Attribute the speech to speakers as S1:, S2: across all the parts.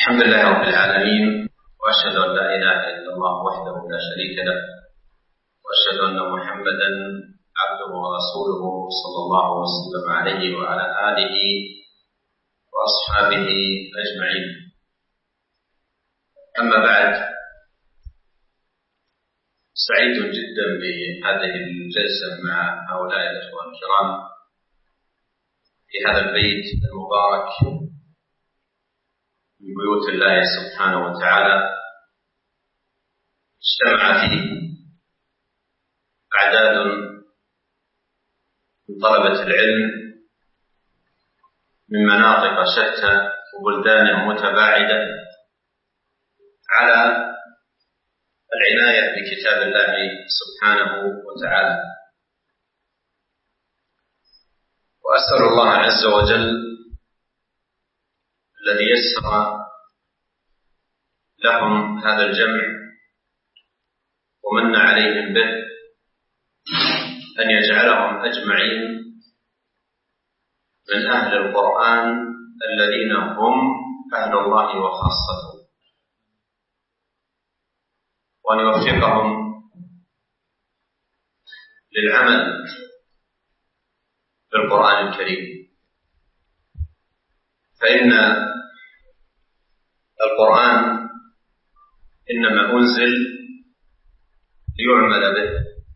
S1: الحمد لله رب العالمين، وأشهد أن لا إله إلا الله وحده لا شريك له، وأشهد أن محمدا عبده ورسوله صلى الله وسلم عليه وعلى آله وأصحابه أجمعين. أما بعد، سعيد جدا بهذه الجلسة مع هؤلاء الأخوة الكرام في هذا البيت المبارك من بيوت الله سبحانه وتعالى، اجتمع فيه أعداد من طلبة العلم من مناطق شتى وبلدان متباعدة على العناية بكتاب الله سبحانه وتعالى. وأسأل الله عز وجل الذي يسر لهم هذا الجمع ومن عليهم به أن يجعلهم أجمعين من أهل القرآن الذين هم أهل الله وخاصته، وأن يوفقهم للعمل بالقرآن الكريم، فإن القرآن إنما أنزل ليعمل به،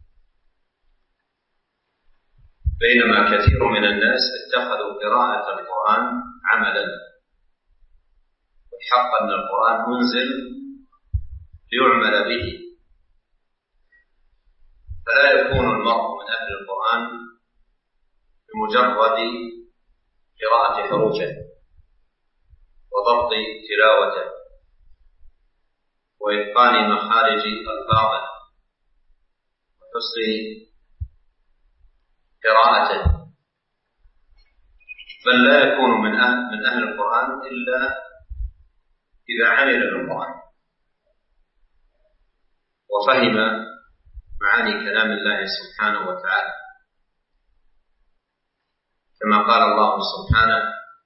S1: بينما كثير من الناس اتخذوا قراءة القرآن عملا، والحق أن القرآن أنزل ليعمل به، فلا يكون المرء من أهل القرآن بمجرد قراءة حروفه وضبط تلاوته وإتقان مخارج ألفاظه وحسن قراءته، بل لا يكون من أهل القرآن إلا إذا عمل بالقرآن وفهم معاني كلام الله سبحانه وتعالى، كما قال الله سبحانه: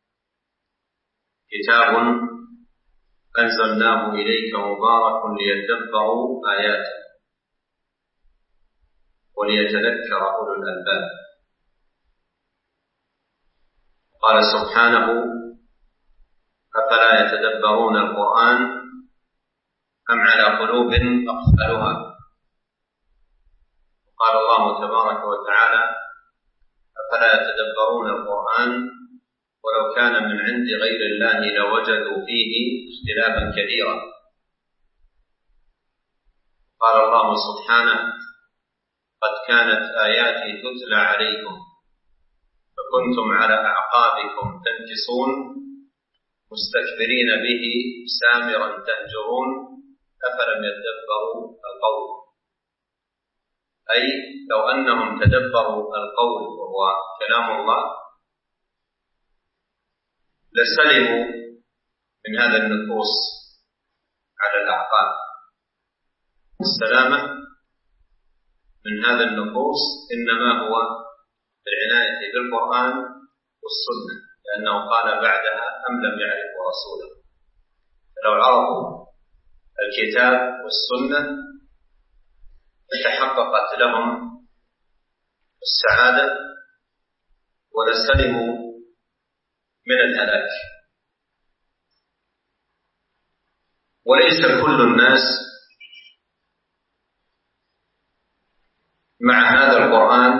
S1: كتاب أنزلناه إليك مبارك ليدبروا آياته وليتذكر أولو الألباب. قال سبحانه: أفلا يتدبرون القرآن أم على قلوب أقفالها. قال الله تبارك وتعالى: أفلا يتدبرون القرآن ولو كان من عند غير الله لوجدوا فيه اختلافا كثيرا. قال الله سبحانه: قد كانت آياتي تتلى عليكم فكنتم على أعقابكم تنكصون مستكبرين به سامرا تهجرون أفلم يدبروا القول. أي لو أنهم تدبروا القول وهو كلام الله لسلموا من هذا النكوص على الأعقاب. السلامة من هذا النكوص إنما هو بالعناية بالقرآن والسنة، لأنه قال بعدها: أم لم يعرفوا رسوله. فلو عرفوا الكتاب والسنة تحققت لهم السعادة ولسلموا من الهلاك. وليس كل الناس مع هذا القرآن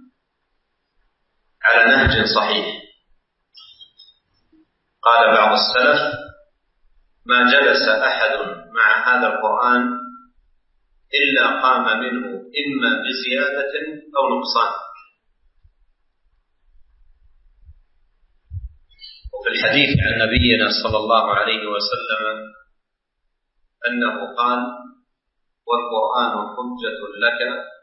S1: على نهج صحيح. قال بعض السلف: ما جلس أحد مع هذا القرآن إلا قام منه إما بزيادة أو نقصان. وفي الحديث عن نبينا صلى الله عليه وسلم أنه قال: والقرآن حجة لك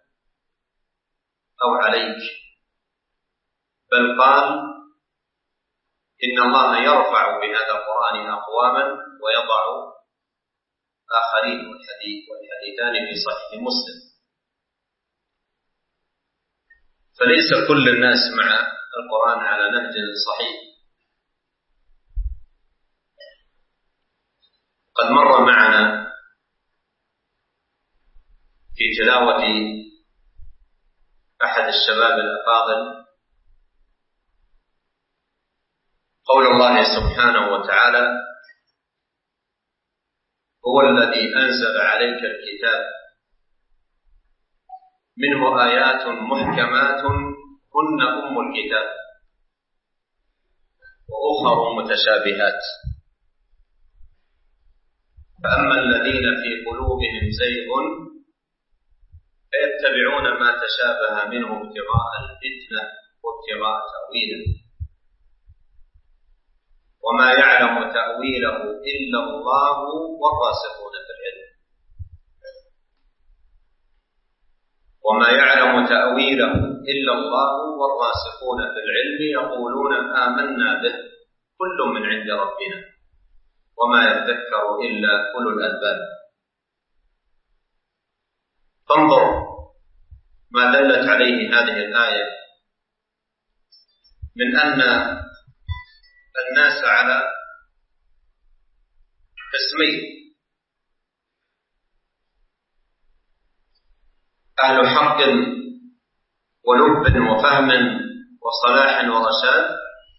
S1: أو عليك. بل قال: إن الله يرفع بهذا القرآن أقواما ويضع آخرين، والحديثان في صحيح مسلم. فليس كل الناس مع القرآن على نهج صحيح، قد مر معنا في تلاوة أحد الشباب الأفاضل قول الله سبحانه وتعالى: هو الذي أنزل عليك الكتاب منه آيات محكمات هن أم الكتاب وأخر متشابهات فأما الذين في قلوبهم زيغ فيتبعون ما تشابه منه ابتغاء الفتنة وابتغاء تأويله وما يعلم تأويله إلا الله والراسخون في العلم وما يعلم تأويله إلا الله والراسخون في العلم يقولون آمنا به كل من عند ربنا وما يذكر إلا أولو الألباب. فانظر ما دلت عليه هذه الآية من أن الناس على قسمين: أهل حق ولب وفهم وصلاح ورشاد،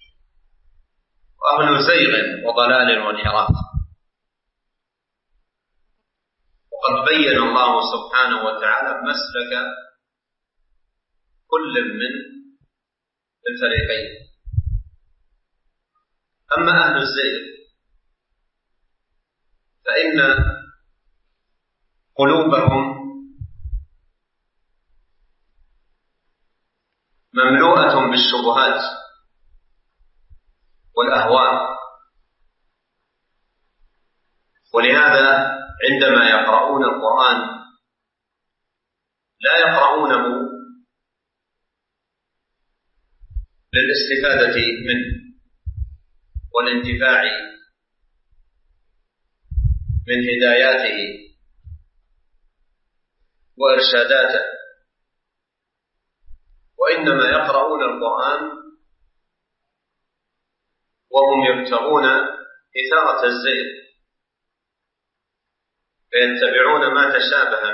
S1: وأهل زيغ وضلال وانحراف. وقد بين الله سبحانه وتعالى مسلك كل من الفريقين. أما أهل الزيغ فإن قلوبهم مملوءة بالشبهات والأهواء، ولهذا عندما يقرؤون القرآن لا يقرؤونه للاستفادة منه والانتفاع من هداياته وإرشاداته، وإنما يقرؤون القرآن وهم يبتغون إثارة الزيغ فيتبعون ما تشابه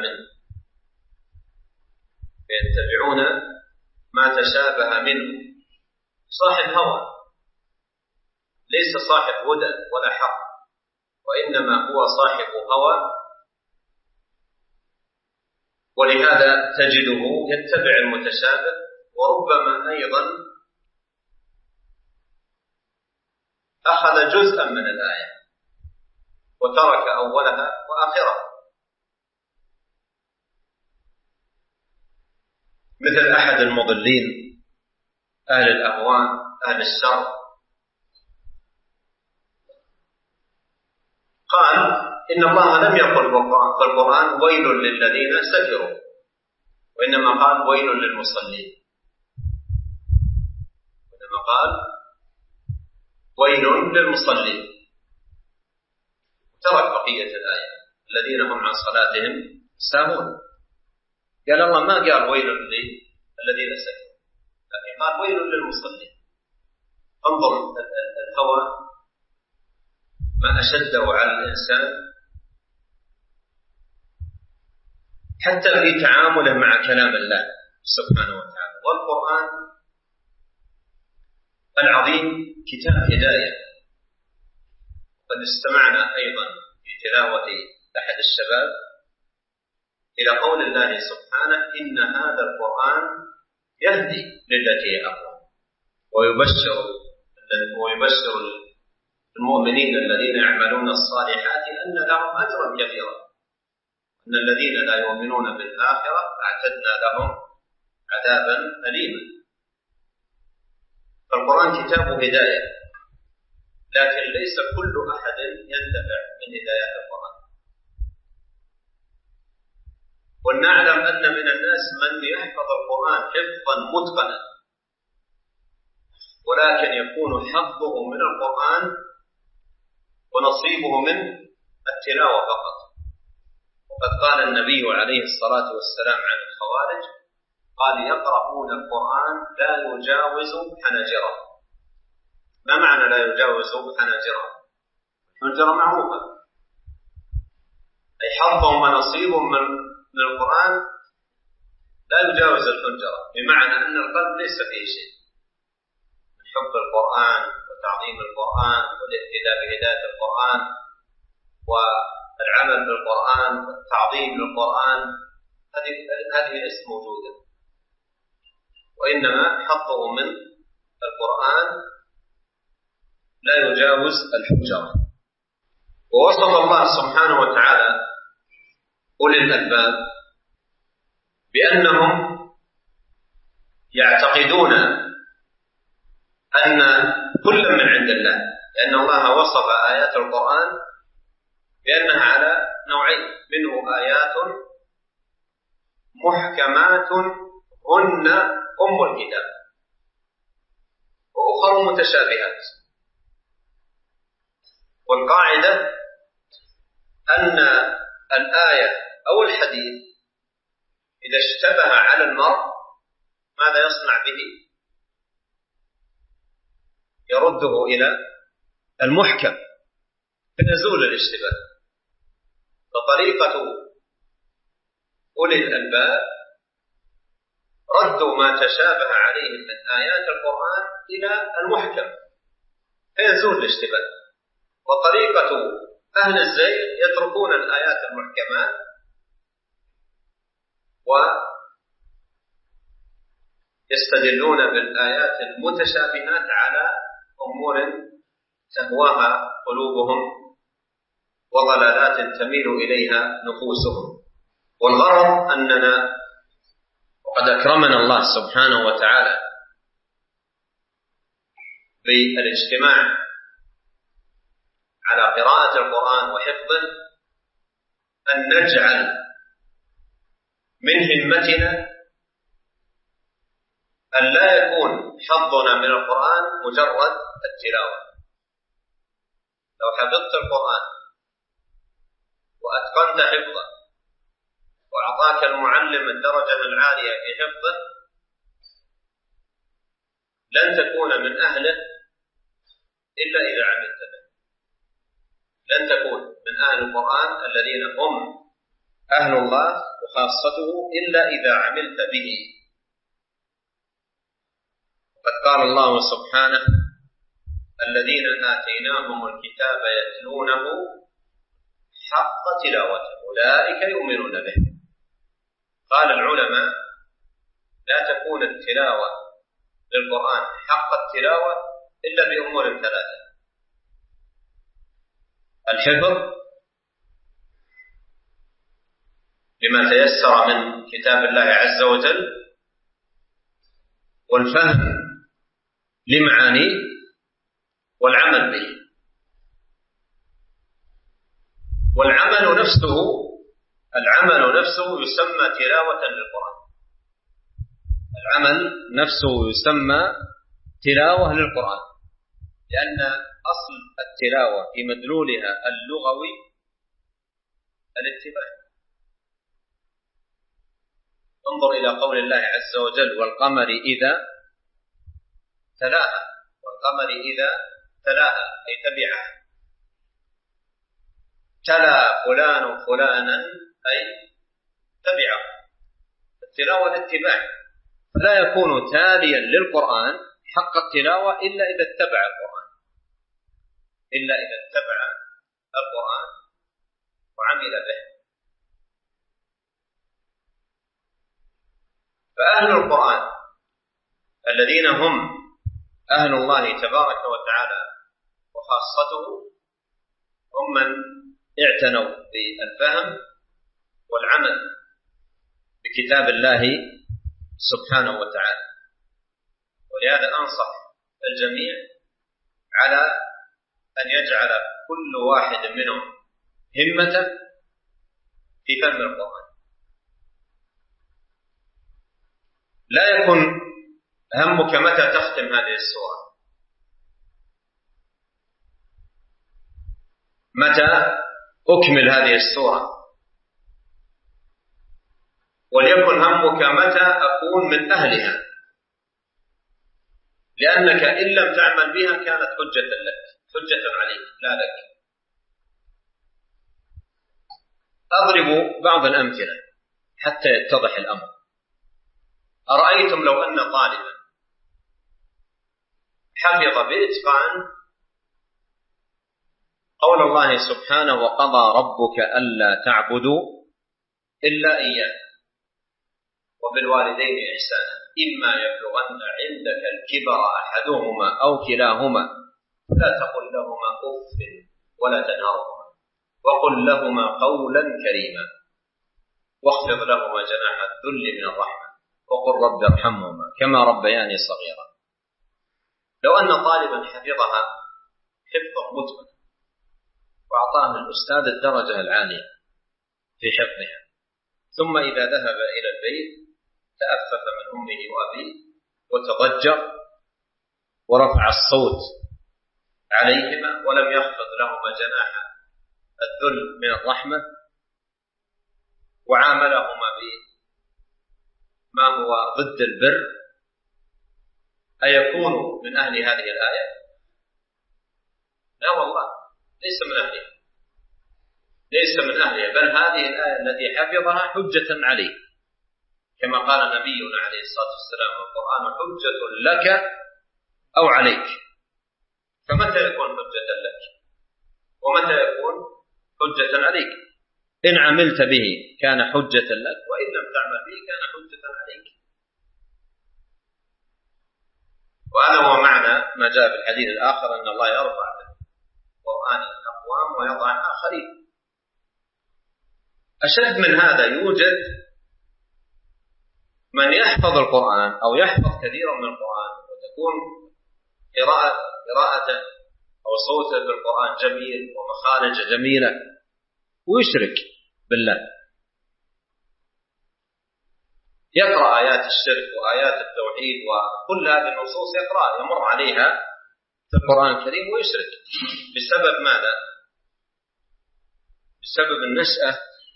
S1: منه صاحب هوى، ليس صاحب هدى ولا حق، وإنما هو صاحب هوى. ولهذا تجده يتبع المتشابه، وربما أيضا أخذ جزءا من الآية وترك أولها وآخرها، مثل أحد المضلين أهل الأهواء أهل الشر قال إن الله لم يقل في القرآن ويل للذين سكروا، وإنما قال ويل للمصلين، ترك بقية الآية الذين هم عن صلاتهم ساهون. قال الله ما قال ويل للذين سكروا، لكن قال ويل للمصلين. انظر الهوى ما أشده على الإنسان حتى في تعامله مع كلام الله سبحانه وتعالى. والقرآن العظيم كتاب هداية. قد استمعنا أيضا في تلاوة أحد الشباب إلى قول الله سبحانه: إن هذا القرآن يهدي للتي هي أقوم ويبشر المؤمنين الذين يعملون الصالحات أن لهم أجرا كبيرا، أن الذين لا يؤمنون بالآخرة أعتدنا لهم عذابا أليما. فالقرآن كتاب هداية، لكن ليس كل أحد ينتفع من هدايات القرآن. ونعلم أن من الناس من يحفظ القرآن حفظا متقنا، ولكن يكون حظه من القرآن ونصيبه من التلاوة فقط. وقد قال النبي عليه الصلاة والسلام عن الخوارج: قال يقرؤون القرآن لا يجاوز حناجرهم. ما معنى لا يجاوز حناجرهم؟ حنجرة معروفة، حظ ونصيب من القرآن لا يجاوز الحنجرة، بمعنى أن القلب ليس فيه شيء من حب القرآن وتعظيم القرآن والاهتداء بهداية القرآن والعمل بالقرآن والتعظيم للقرآن، هذه ليست موجودة، وإنما حظه من القرآن لا يجاوز الحنجرة. ووصف الله سبحانه وتعالى أولي الألباب بأنهم يعتقدون أن كل من عند الله، لأن الله وصف آيات القرآن بأنها على نوعين، منه آيات محكمات هن أم الكتاب وأخر متشابهات. والقاعدة أن الآية أو الحديث إذا اشتبه على المرء ماذا يصنع به؟ يرده إلى المحكم فيزول الاشتباه. فطريقة أولي الألباب ردوا ما تشابه عليهم من آيات القرآن إلى المحكم فيزول الاشتباه، وطريقة أهل الزيغ يتركون الآيات المحكمات ويستدلون بالآيات المتشابهات على أمور تهواها قلوبهم وضلالات تميل إليها نفوسهم. والغرض أننا وقد أكرمنا الله سبحانه وتعالى بالاجتماع على قراءة القرآن وحفظه أن نجعل من همتنا أن لا يكون حظنا من القرآن مجرد التلاوة. لو حفظت القرآن وأتقنت حفظه وأعطاك المعلم الدرجة العالية في حفظه لن تكون من أهله إلا إذا عملت به. لن تكون من أهل القرآن الذين هم أهل الله وخاصته إلا إذا عملت به. قد قال الله سبحانه: الذين آتيناهم الكتاب يتلونه حق تلاوته أولئك يؤمنون به. قال العلماء: لا تكون التلاوة للقرآن حق التلاوة إلا بأمور ثلاثة: الحفظ لما تيسر من كتاب الله عز وجل، والفهم لمعانيه، والعمل به. والعمل نفسه يسمى تلاوة للقرآن. العمل نفسه يسمى تلاوة للقرآن، لأن أصل التلاوة في مدلولها اللغوي الاتباع. انظر إلى قول الله عز وجل: والقمر إذا تلاها. والقمر إذا تلاها أي تبعها. تلا فلان فلانا أي تبعه. التلاوة الاتباع، فلا يكون تاليا للقرآن حق التلاوة إلا إذا اتبع القرآن، إلا إذا اتبع القرآن وعمل به. فأهل القرآن الذين هم أهل الله تبارك وتعالى وخاصته هم من اعتنوا بالفهم والعمل بكتاب الله سبحانه وتعالى. ولهذا أنصح الجميع على أن يجعل كل واحد منهم همته في فهم القرآن. لا يكن همك متى تختم هذه السورة، متى أكمل هذه السورة، وليكن همك متى أكون من أهلها، لأنك إن لم تعمل بها كانت حجة لك، حجة عليك لا لك. أضرب بعض الأمثلة حتى يتضح الأمر. أرأيتم لو أن طالبا حفظ بإتقان قول الله سبحانه وقضى ربك ألا تعبدوا إلا إياه وبالوالدين إحسانا إما يبلغن عندك الكبر أحدهما أو كلاهما لا تقل لهما أف ولا تنهرهما وقل لهما قولا كريما واخفض لهما جناح الذل من الرحمة وقل رب ارحمهما كما ربياني صغيرا. لو أن طالبا حفظها حفظا متقنا وأعطاه الأستاذ الدرجة العالية في حفظها، ثم إذا ذهب إلى البيت تأفف من أمه وأبيه وتضجر ورفع الصوت عليهما ولم يخفض لهما جناح الذل من الرحمة وعاملهما بما هو ضد البر، أيكون من أهل هذه الآية؟ لا والله، ليس من أهلها، ليس من أهلها، بل هذه الآية التي حفظها حجة عليه كما قال نبينا عليه الصلاة والسلام القرآن حجة لك أو عليك. فمتى يكون حجة لك ومتى يكون حجة عليك؟ إن عملت به كان حجة لك وإن لم تعمل به كان حجة عليك. وهذا هو معنى ما جاء في الحديث الآخر أن الله يرفع بالقرآن الأقوام ويضع الآخرين. أشد من هذا يوجد من يحفظ القرآن أو يحفظ كثيرا من القرآن وتكون قراءته أو صوته بالقرآن جميل ومخارج جميلة ويشرك بالله، يقرأ آيات الشرك وآيات التوحيد وكل هذه النصوص يقرأ يمر عليها في القرآن الكريم ويشرك. بسبب ماذا؟ بسبب النشأة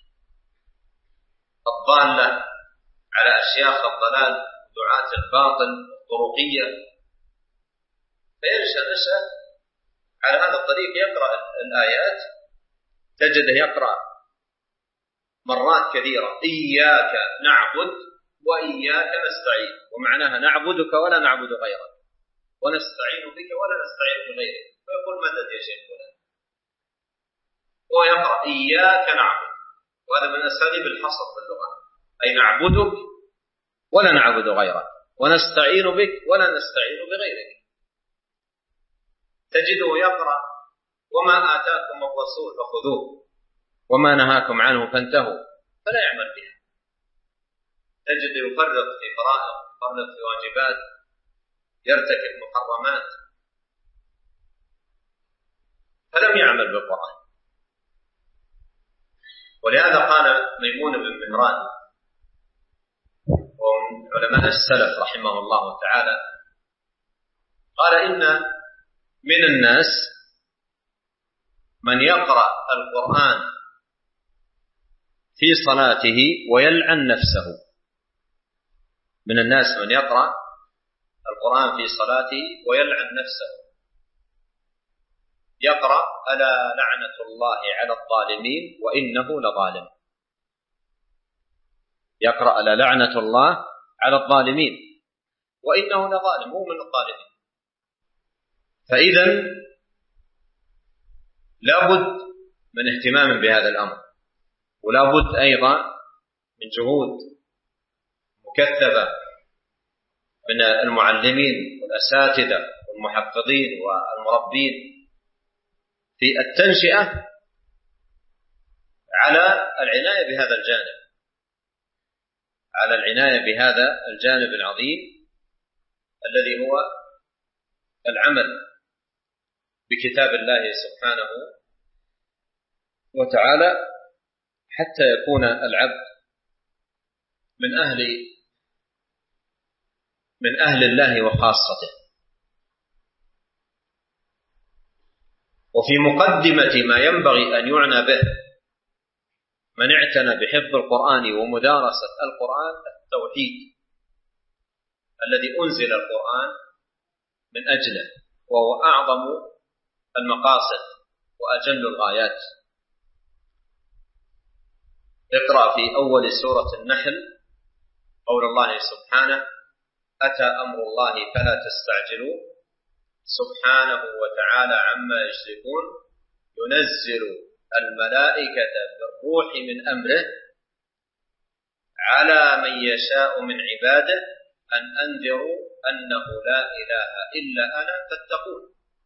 S1: الضالة على أشياخ الضلال دعاة الباطل الطرقية، فينشأ نشأة على هذا الطريق يقرأ الآيات تجده يقرأ مرات كثيرة إياك نعبد وإياك نستعين، ومعناها نعبدك ولا نعبد غيرك ونستعين بك ولا نستعين بغيرك، فيقول مدد يا شيخ فلان، هو يقرأ إياك نعبد، وهذا من أساليب الحصر في اللغة، أي نعبدك ولا نعبد غيرك ونستعين بك ولا نستعين بغيرك. تجده يقرأ وما آتاكم الرسول فخذوه وما نهاكم عنه فانتهوا، فلا يعمل بها. تجد يفرط في فرائض، يفرط في واجبات، يرتكب محرمات، فلم يعمل بالقرآن. ولهذا قال ميمون بن مهران ومن علماء السلف رحمه الله تعالى قال إن من الناس من يقرأ القرآن في صلاته ويلعن نفسه. من الناس من يقرأ القرآن في صلاته ويلعن نفسه، يقرأ ألا لعنة الله على الظالمين وإنه لظالم، يقرأ ألا لعنة الله على الظالمين وإنه لظالم، هو من الظالمين. فإذا لابد من اهتمام بهذا الأمر، ولابد أيضا من جهود مكثفة من المعلمين والأساتذة والمحفظين والمربين في التنشئة على العناية بهذا الجانب، على العناية بهذا الجانب العظيم الذي هو العمل بكتاب الله سبحانه وتعالى، حتى يكون العبد من أهل الله وخاصته. وفي مقدمة ما ينبغي أن يعنى به من اعتنى بحفظ القرآن ومدارسة القرآن التوحيد الذي أنزل القرآن من أجله، وهو أعظم المقاصد وأجل الغايات. اقرأ في أول سورة النحل قول الله سبحانه: أتى أمر الله فلا تستعجلوا سبحانه وتعالى عما يشركون ينزل الملائكة بالروح من أمره على من يشاء من عباده أن أنذروا أنه لا إله إلا أنا فاتقون.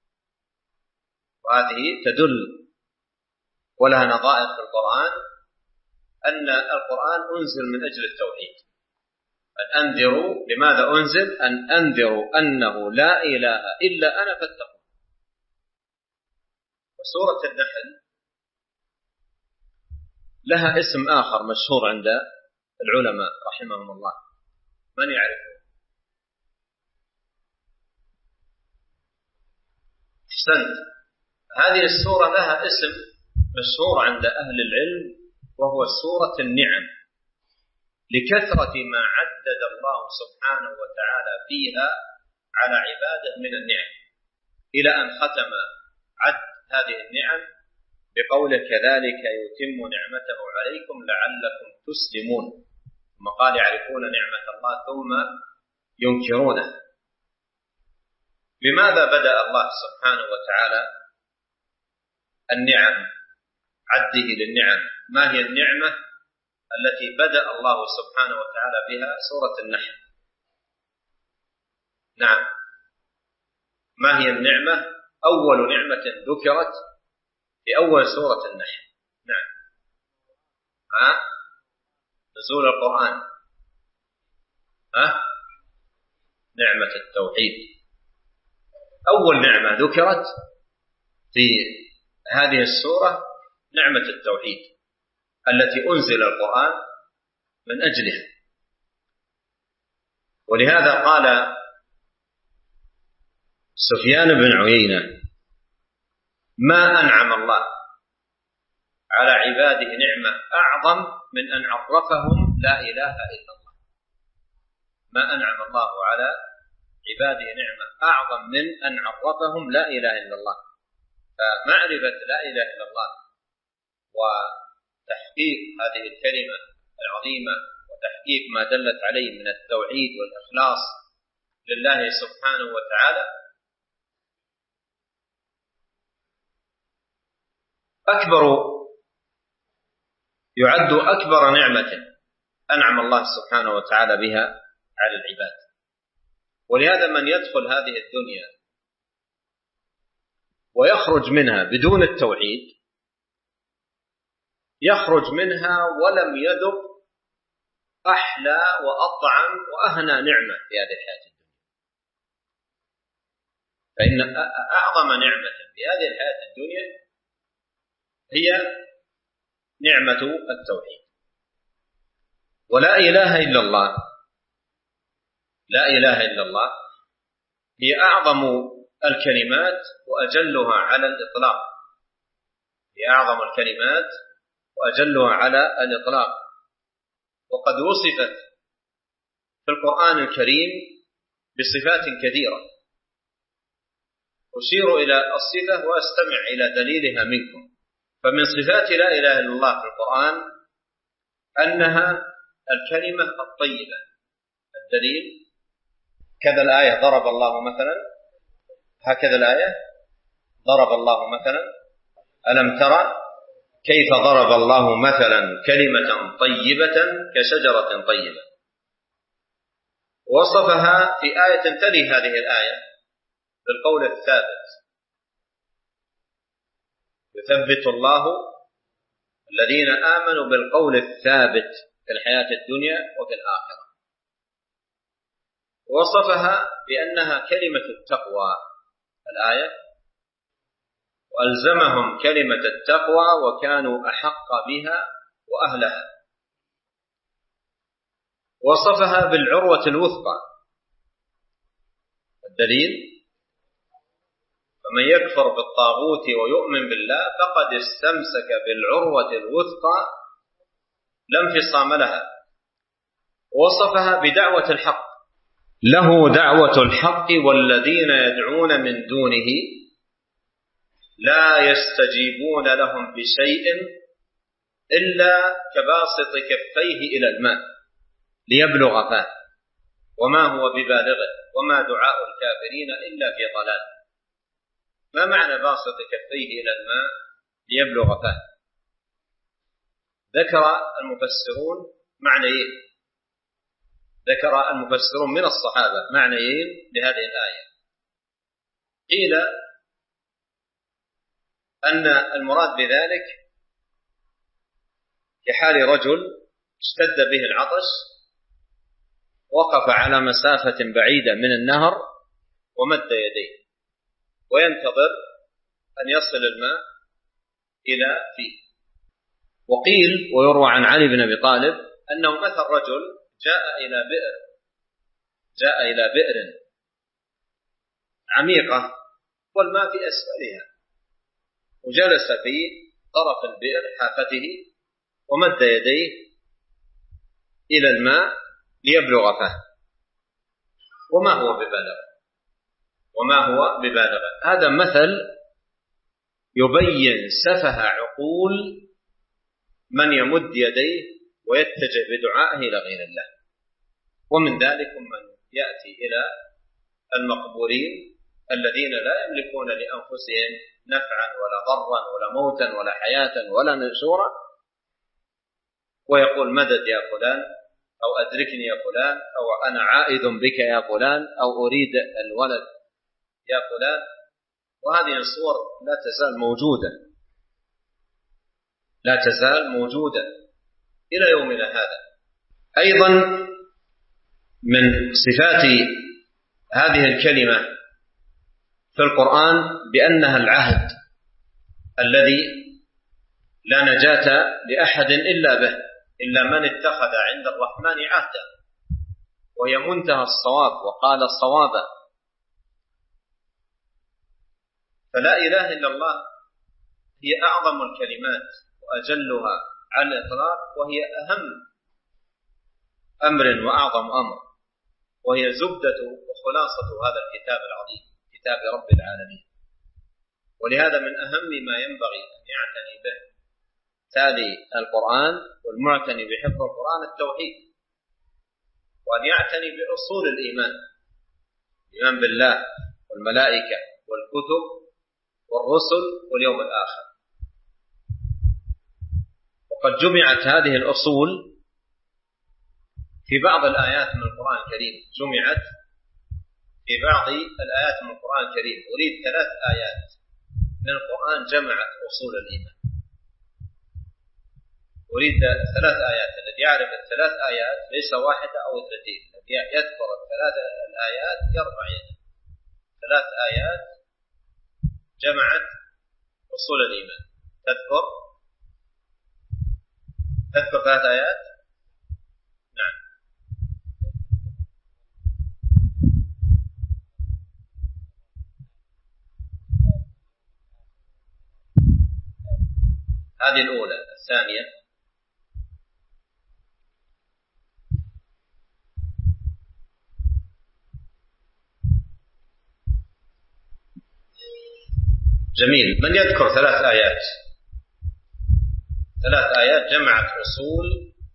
S1: وهذه تدل ولها نظائر في القرآن أن القرآن أنزل من أجل التوحيد. أن أنذروا، لماذا أنزل؟ أن أنذروا أنه لا إله إلا أنا فاتقون. وسورة النحل لها اسم آخر مشهور عند العلماء رحمهم الله، من يعرفه؟ أحسنت. هذه السورة لها اسم مشهور عند أهل العلم وهو سورة النعم، لكثرة ما عدد الله سبحانه وتعالى فيها على عباده من النعم، إلى أن ختم عد هذه النعم بقوله: كذلك يتم نعمته عليكم لعلكم تسلمون. ثم قال: يعرفون نعمة الله ثم ينكرونه. لماذا بدأ الله سبحانه وتعالى النعم، عده للنعم؟ ما هي النعمة التي بدأ الله سبحانه وتعالى بها سورة النحل؟ نعم، ما هي النعمة؟ أول نعمة ذكرت في أول سورة النحل. نعم، نزول القرآن، نعمة التوحيد. أول نعمة ذكرت في هذه السورة نعمة التوحيد التي أنزل القرآن من أجلها. ولهذا قال سفيان بن عيينة: ما أنعم الله على عباده نعمة أعظم من أن عرفهم لا إله إلا الله. ما أنعم الله على عباده نعمة أعظم من أن عرفهم لا إله إلا الله. فمعرفة لا إله إلا الله وتحقيق هذه الكلمة العظيمة وتحقيق ما دلت عليه من التوحيد والإخلاص لله سبحانه وتعالى يعد أكبر نعمة أنعم الله سبحانه وتعالى بها على العباد. ولهذا من يدخل هذه الدنيا ويخرج منها بدون التوحيد يخرج منها ولم يذق أحلى وأطعم وأهنى نعمة في هذه الحياة الدنيا. فإن أعظم نعمة في هذه الحياة الدنيا هي نعمة التوحيد. ولا إله إلا الله، لا إله إلا الله هي أعظم الكلمات وأجلها على الإطلاق. هي أعظم الكلمات وأجلها على الإطلاق. وقد وصفت في القرآن الكريم بصفات كثيرة. أشير إلى الصفة وأستمع إلى دليلها منكم. فمن صفات لا إله إلا الله في القرآن أنها الكلمة الطيبة. الدليل كذا الآية: ضرب الله مثلا، هكذا الآية: ضرب الله مثلا ألم ترى كيف ضرب الله مثلا كلمة طيبة كشجرة طيبة. وصفها في آية تلي هذه الآية بالقول الثابت: يثبت الله الذين آمنوا بالقول الثابت في الحياة الدنيا وفي الآخرة. وصفها بأنها كلمة التقوى الآية: وألزمهم كلمة التقوى وكانوا أحق بها وأهلها. وصفها بالعروة الوثقى. الدليل: فمن يكفر بالطاغوت ويؤمن بالله فقد استمسك بالعروة الوثقى لا انفصام لها. وصفها بدعوة الحق: له دعوة الحق والذين يدعون من دونه لا يستجيبون لهم بشيء إلا كباسط كفيه إلى الماء ليبلغ فاه وما هو ببالغه وما دعاء الكافرين إلا في ضلال. ما معنى باسط كفيه إلى الماء ليبلغ فاه؟ ذكر المفسرون معنيين، ذكر المفسرون من الصحابة معنيين لهذه الآية. قيل أن المراد بذلك كحال رجل اشتد به العطش وقف على مسافة بعيدة من النهر ومد يديه وينتظر أن يصل الماء إلى فيه. وقيل ويروى عن علي بن أبي طالب أنه مثل رجل جاء إلى بئر عميقة والماء في أسفلها وجلس في طرف البئر حافته ومد يديه إلى الماء ليبلغ فاه وما هو ببالغ. هذا مثل يبين سفه عقول من يمد يديه ويتجه بدعائه إلى غير الله. ومن ذلك من يأتي إلى المقبورين الذين لا يملكون لأنفسهم نفعا ولا ضرا ولا موتا ولا حياة ولا نشورا ويقول مدد يا فلان أو أدركني يا فلان أو أنا عائد بك يا فلان أو أريد الولد يا فلان. وهذه الصور لا تزال موجودة إلى يومنا هذا. أيضا من صفات هذه الكلمة في القرآن بأنها العهد الذي لا نجاة لأحد إلا به، إلا من اتخذ عند الرحمن عهدا، وهي منتهى الصواب وقال صوابا. فلا إله إلا الله هي أعظم الكلمات وأجلها على الإطلاق، وهي أهم أمر وأعظم أمر، وهي زبدة وخلاصة هذا الكتاب العظيم كتاب رب العالمين. ولهذا من أهم ما ينبغي أن يعتني به تالي القرآن والمعتني بحفظ القرآن التوحيد، وأن يعتني بأصول الإيمان بالله والملائكة والكتب والرسل واليوم الآخر. وقد جمعت هذه الأصول في بعض الآيات من القرآن الكريم، أريد 3 آيات من القرآن جمعت أصول الإيمان. أريد 3 آيات، الذي يعرف ال3 آيات ليس واحدة أو 2، الذي يذكر ال3 الآيات يرفع يده. 3 آيات جمعت أصول الإيمان. تذكر 3 آيات؟ نعم. هذه الأولى. الثانية جميل. من يذكر 3 آيات؟ 3 آيات جمعت أصول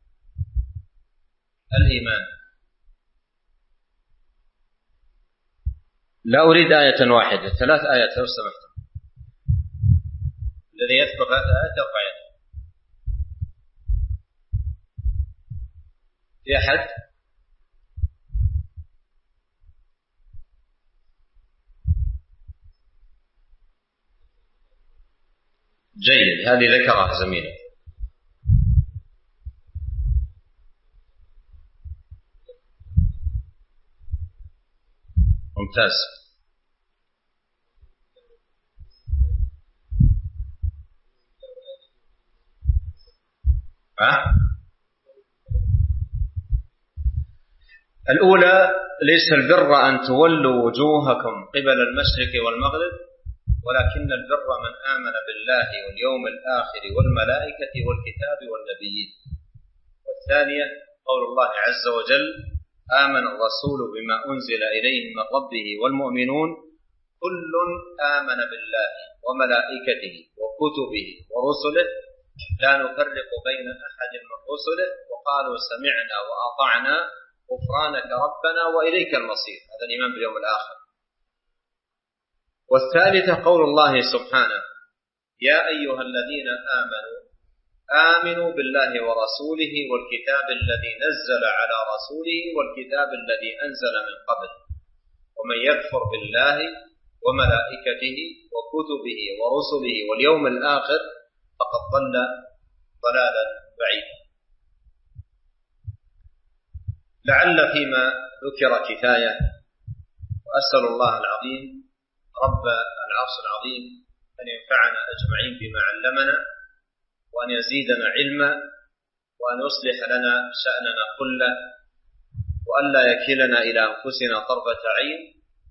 S1: الإيمان. لا أريد آية واحدة، 3 آيات لو سمحت. الذي يذكر 3 آيات يرفع يده. في أحد؟ جيد، هذه ذكرها زميلة. ممتاز. الأولى ليس البر أن تولوا وجوهكم قبل المشرق والمغرب ولكن البر من آمن بالله واليوم الآخر والملائكة والكتاب والنبيين. والثانية قول الله عز وجل آمن الرسول بما أنزل إليه من ربه والمؤمنون كل آمن بالله وملائكته وكتبه ورسله لا نفرق بين أحد من رسله وقالوا سمعنا وأطعنا غفرانك ربنا وإليك المصير. هذا الإيمان باليوم الآخر. والثالثة قول الله سبحانه يا أيها الذين آمنوا بالله ورسوله والكتاب الذي نزل على رسوله والكتاب الذي أنزل من قبل ومن يكفر بالله وملائكته وكتبه ورسله واليوم الآخر فقد ضل ضلالا بعيدا. لعل فيما ذكر كفاية، وأسأل الله العظيم رب العرش العظيم أن ينفعنا أجمعين بما علمنا وأن يزيدنا علما وأن يصلح لنا شأننا كله وأن لا يكلنا إلى أنفسنا طرفة عين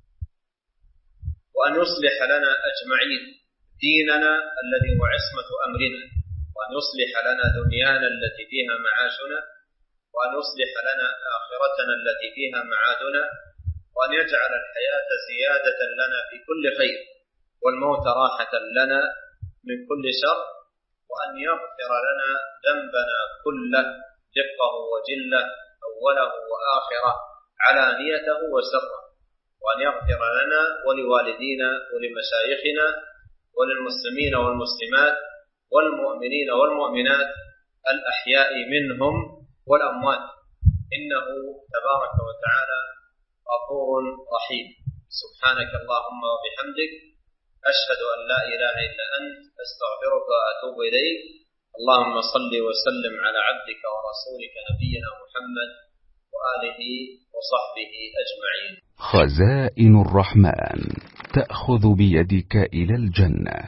S1: وأن يصلح لنا أجمعين ديننا الذي هو عصمة أمرنا وأن يصلح لنا دنيانا التي فيها معاشنا وأن يصلح لنا آخرتنا التي فيها معادنا وأن يجعل الحياة زيادة لنا في كل خير والموت راحة لنا من كل شر وأن يغفر لنا ذنبنا كله دقه وجله أوله وآخره علانيته وسره وأن يغفر لنا ولوالدينا ولمشايخنا وللمسلمين والمسلمات والمؤمنين والمؤمنات الأحياء منهم والأموات إنه تبارك وتعالى غفور رحيم. سبحانك اللهم وبحمدك أشهد أن لا إله إلا أنت أستغفرك وأتوب إليك. اللهم صل وسلم على عبدك ورسولك نبينا محمد وآله وصحبه أجمعين.
S2: خزائن الرحمن تأخذ بيدك إلى الجنة.